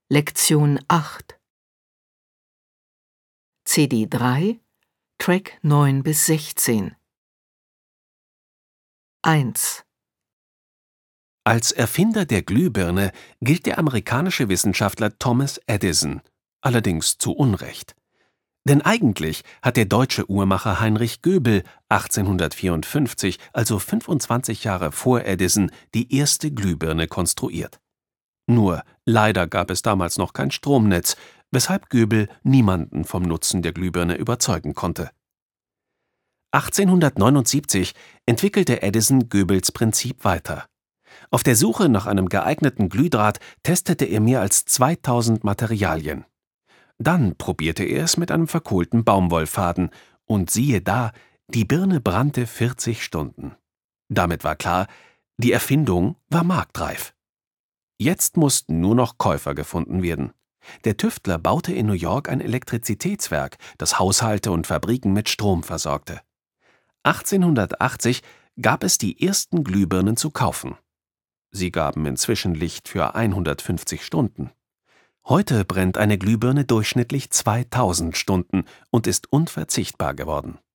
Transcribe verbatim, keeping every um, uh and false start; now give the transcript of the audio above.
Lektion acht C D drei, Track neun bis sechzehn eins Als Erfinder der Glühbirne gilt der amerikanische Wissenschaftler Thomas Edison, allerdings zu Unrecht. Denn eigentlich hat der deutsche Uhrmacher Heinrich Göbel achtzehnhundertvierundfünfzig, also fünfundzwanzig Jahre vor Edison, die erste Glühbirne konstruiert. Nur leider gab es damals noch kein Stromnetz, weshalb Göbel niemanden vom Nutzen der Glühbirne überzeugen konnte. achtzehnhundertneunundsiebzig entwickelte Edison Göbels Prinzip weiter. Auf der Suche nach einem geeigneten Glühdraht testete er mehr als zweitausend Materialien. Dann probierte er es mit einem verkohlten Baumwollfaden und siehe da, die Birne brannte vierzig Stunden. Damit war klar, die Erfindung war marktreif. Jetzt mussten nur noch Käufer gefunden werden. Der Tüftler baute in New York ein Elektrizitätswerk, das Haushalte und Fabriken mit Strom versorgte. achtzehnhundertachtzig gab es die ersten Glühbirnen zu kaufen. Sie gaben inzwischen Licht für hundertfünfzig Stunden. Heute brennt eine Glühbirne durchschnittlich zweitausend Stunden und ist unverzichtbar geworden.